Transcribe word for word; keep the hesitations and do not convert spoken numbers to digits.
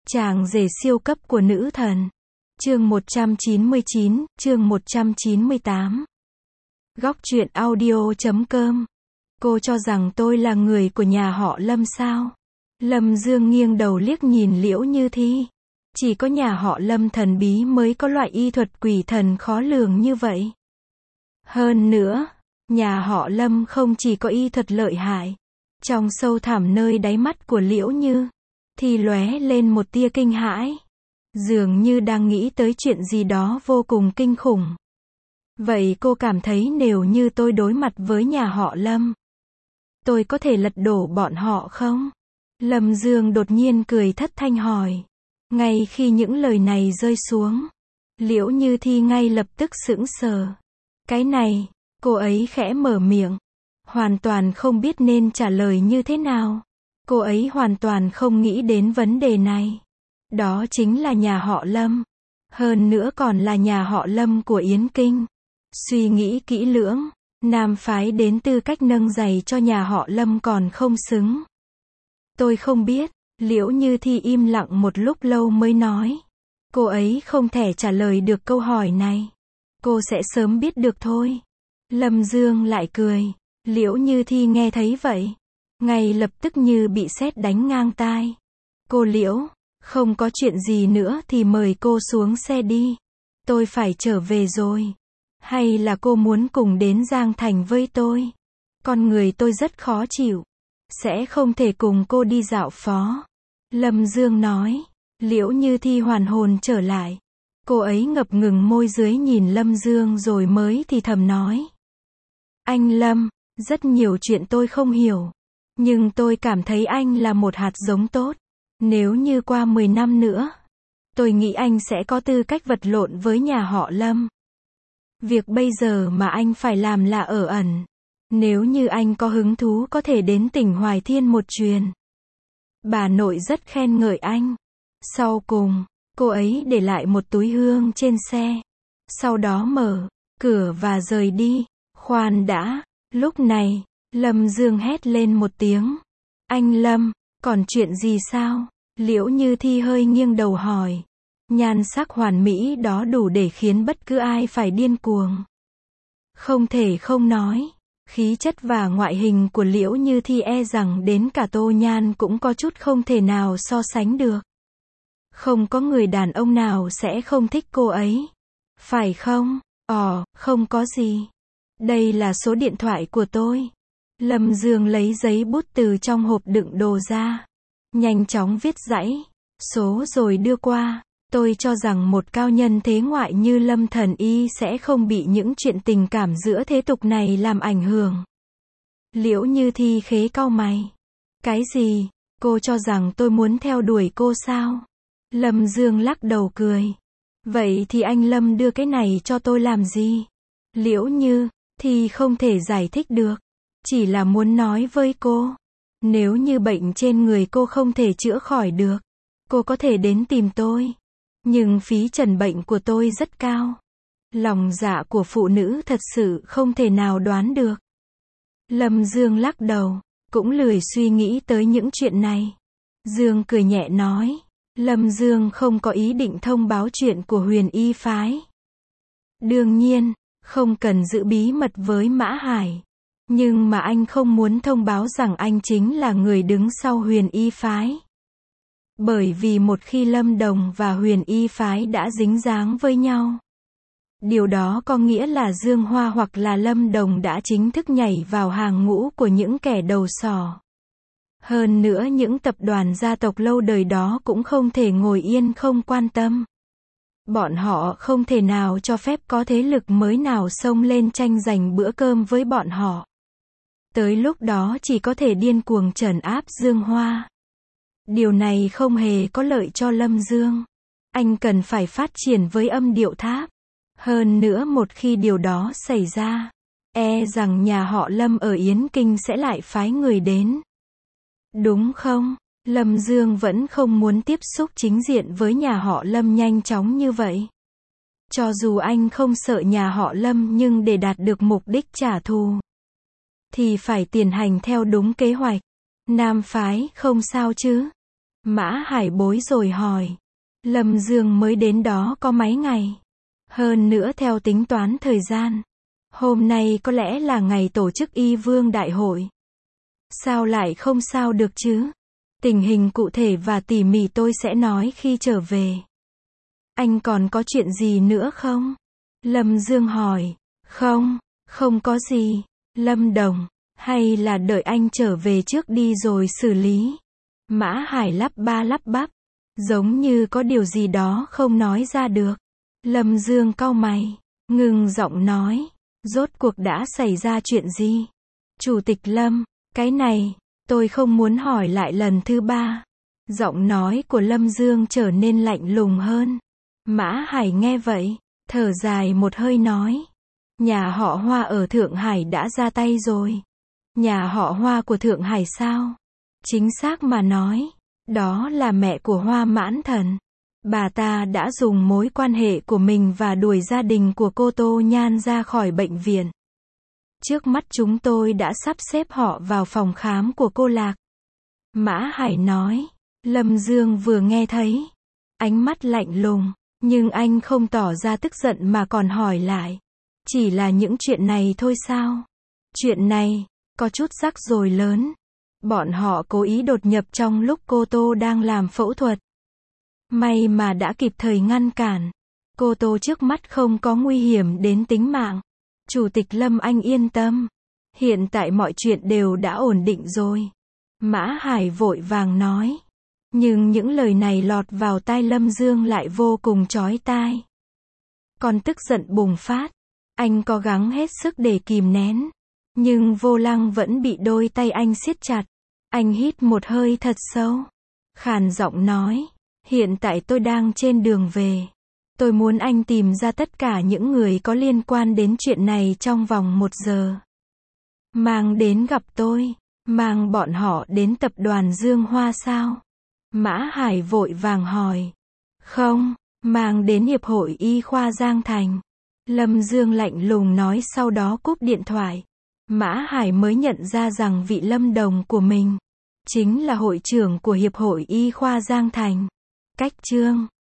Chàng rể siêu cấp của nữ thần. Chương một trăm chín mươi chín, chương một trăm chín mươi tám. Góc truyện audio chấm com. Cô cho rằng tôi là người của nhà họ Lâm sao? Lâm Dương nghiêng đầu liếc nhìn Liễu Như Thi. Chỉ có nhà họ Lâm thần bí mới có loại y thuật quỷ thần khó lường như vậy. Hơn nữa, nhà họ Lâm không chỉ có y thuật lợi hại. Trong sâu thẳm nơi đáy mắt của Liễu Như Thi lóe lên một tia kinh hãi. Dường như đang nghĩ tới chuyện gì đó vô cùng kinh khủng. Vậy cô cảm thấy nếu như tôi đối mặt với nhà họ Lâm, tôi có thể lật đổ bọn họ không? Lâm Dương đột nhiên cười thất thanh hỏi. Ngay khi những lời này rơi xuống, Liễu Như Thi ngay lập tức sững sờ. Cái này, cô ấy khẽ mở miệng, hoàn toàn không biết nên trả lời như thế nào. Cô ấy hoàn toàn không nghĩ đến vấn đề này. Đó chính là nhà họ Lâm. Hơn nữa còn là nhà họ Lâm của Yến Kinh. Suy nghĩ kỹ lưỡng, nam phái đến tư cách nâng giày cho nhà họ Lâm còn không xứng. Tôi không biết. Liễu Như Thi im lặng một lúc lâu mới nói. Cô ấy không thể trả lời được câu hỏi này. Cô sẽ sớm biết được thôi. Lâm Dương lại cười. Liễu Như Thi nghe thấy vậy, ngay lập tức như bị sét đánh ngang tai. Cô Liễu, không có chuyện gì nữa thì mời cô xuống xe đi. Tôi phải trở về rồi. Hay là cô muốn cùng đến Giang Thành với tôi? Con người tôi rất khó chịu. Sẽ không thể cùng cô đi dạo phố. Lâm Dương nói. Liễu Như Thi hoàn hồn trở lại. Cô ấy ngập ngừng môi dưới nhìn Lâm Dương rồi mới thì thầm nói. Anh Lâm, rất nhiều chuyện tôi không hiểu. Nhưng tôi cảm thấy anh là một hạt giống tốt. Nếu như qua mười năm nữa, tôi nghĩ anh sẽ có tư cách vật lộn với nhà họ Lâm. Việc bây giờ mà anh phải làm là ở ẩn. Nếu như anh có hứng thú có thể đến tỉnh Hoài Thiên một chuyến. Bà nội rất khen ngợi anh. Sau cùng, cô ấy để lại một túi hương trên xe. Sau đó mở cửa và rời đi. Khoan đã, lúc này, Lâm Dương hét lên một tiếng. Anh Lâm, còn chuyện gì sao? Liễu Như Thi hơi nghiêng đầu hỏi. Nhan sắc hoàn mỹ đó đủ để khiến bất cứ ai phải điên cuồng. Không thể không nói. Khí chất và ngoại hình của Liễu Như Thi e rằng đến cả Tô Nhan cũng có chút không thể nào so sánh được. Không có người đàn ông nào sẽ không thích cô ấy. Phải không? Ồ, không có gì. Đây là số điện thoại của tôi. Lâm Dương lấy giấy bút từ trong hộp đựng đồ ra. Nhanh chóng viết dãy số rồi đưa qua. Tôi cho rằng một cao nhân thế ngoại như Lâm Thần Y sẽ không bị những chuyện tình cảm giữa thế tục này làm ảnh hưởng. Liễu Như Thi khế cau mày. Cái gì? Cô cho rằng tôi muốn theo đuổi cô sao? Lâm Dương lắc đầu cười. Vậy thì anh Lâm đưa cái này cho tôi làm gì? Liễu Như Thi không thể giải thích được. Chỉ là muốn nói với cô. Nếu như bệnh trên người cô không thể chữa khỏi được, cô có thể đến tìm tôi. Nhưng phí trần bệnh của tôi rất cao. Lòng dạ của phụ nữ thật sự không thể nào đoán được. Lâm Dương lắc đầu, cũng lười suy nghĩ tới những chuyện này. Dương cười nhẹ nói. Lâm Dương không có ý định thông báo chuyện của Huyền Y phái. Đương nhiên, không cần giữ bí mật với Mã Hải. Nhưng mà anh không muốn thông báo rằng anh chính là người đứng sau Huyền Y phái. Bởi vì một khi Lâm Đồng và Huyền Y phái đã dính dáng với nhau, điều đó có nghĩa là Dương Hoa hoặc là Lâm Đồng đã chính thức nhảy vào hàng ngũ của những kẻ đầu sỏ. Hơn nữa những tập đoàn gia tộc lâu đời đó cũng không thể ngồi yên không quan tâm. Bọn họ không thể nào cho phép có thế lực mới nào xông lên tranh giành bữa cơm với bọn họ. Tới lúc đó chỉ có thể điên cuồng trấn áp Dương Hoa. Điều này không hề có lợi cho Lâm Dương. Anh cần phải phát triển với âm điệu tháp. Hơn nữa một khi điều đó xảy ra, e rằng nhà họ Lâm ở Yến Kinh sẽ lại phái người đến. Đúng không? Lâm Dương vẫn không muốn tiếp xúc chính diện với nhà họ Lâm nhanh chóng như vậy. Cho dù anh không sợ nhà họ Lâm nhưng để đạt được mục đích trả thù, thì phải tiến hành theo đúng kế hoạch. Nam phái không sao chứ? Mã Hải bối rồi hỏi. Lâm Dương mới đến đó có mấy ngày. Hơn nữa theo tính toán thời gian, hôm nay có lẽ là ngày tổ chức Y Vương Đại hội. Sao lại không sao được chứ? Tình hình cụ thể và tỉ mỉ tôi sẽ nói khi trở về. Anh còn có chuyện gì nữa không? Lâm Dương hỏi. Không, không có gì. Lâm Đồng, hay là đợi anh trở về trước đi rồi xử lý. Mã Hải lắp ba lắp bắp, giống như có điều gì đó không nói ra được. Lâm Dương cau mày, ngừng giọng nói. Rốt cuộc đã xảy ra chuyện gì? Chủ tịch Lâm, cái này, tôi không muốn hỏi lại lần thứ ba. Giọng nói của Lâm Dương trở nên lạnh lùng hơn. Mã Hải nghe vậy, thở dài một hơi nói. Nhà họ Hoa ở Thượng Hải đã ra tay rồi. Nhà họ Hoa của Thượng Hải sao? Chính xác mà nói, đó là mẹ của Hoa Mãn Thần. Bà ta đã dùng mối quan hệ của mình và đuổi gia đình của cô Tô Nhan ra khỏi bệnh viện. Trước mắt chúng tôi đã sắp xếp họ vào phòng khám của cô Lạc. Mã Hải nói. Lâm Dương vừa nghe thấy, ánh mắt lạnh lùng, nhưng anh không tỏ ra tức giận mà còn hỏi lại. Chỉ là những chuyện này thôi sao? Chuyện này, có chút rắc rối lớn. Bọn họ cố ý đột nhập trong lúc cô Tô đang làm phẫu thuật. May mà đã kịp thời ngăn cản. Cô Tô trước mắt không có nguy hiểm đến tính mạng. Chủ tịch Lâm anh yên tâm. Hiện tại mọi chuyện đều đã ổn định rồi. Mã Hải vội vàng nói. Nhưng những lời này lọt vào tai Lâm Dương lại vô cùng chói tai. Còn tức giận bùng phát. Anh cố gắng hết sức để kìm nén. Nhưng vô lăng vẫn bị đôi tay anh siết chặt. Anh hít một hơi thật sâu. Khàn giọng nói. Hiện tại tôi đang trên đường về. Tôi muốn anh tìm ra tất cả những người có liên quan đến chuyện này trong vòng một giờ. Mang đến gặp tôi. Mang bọn họ đến tập đoàn Dương Hoa sao? Mã Hải vội vàng hỏi. Không, mang đến Hiệp hội Y khoa Giang Thành. Lâm Dương lạnh lùng nói sau đó cúp điện thoại. Mã Hải mới nhận ra rằng vị Lâm Đồng của mình chính là hội trưởng của Hiệp hội Y khoa Giang Thành. Cách chương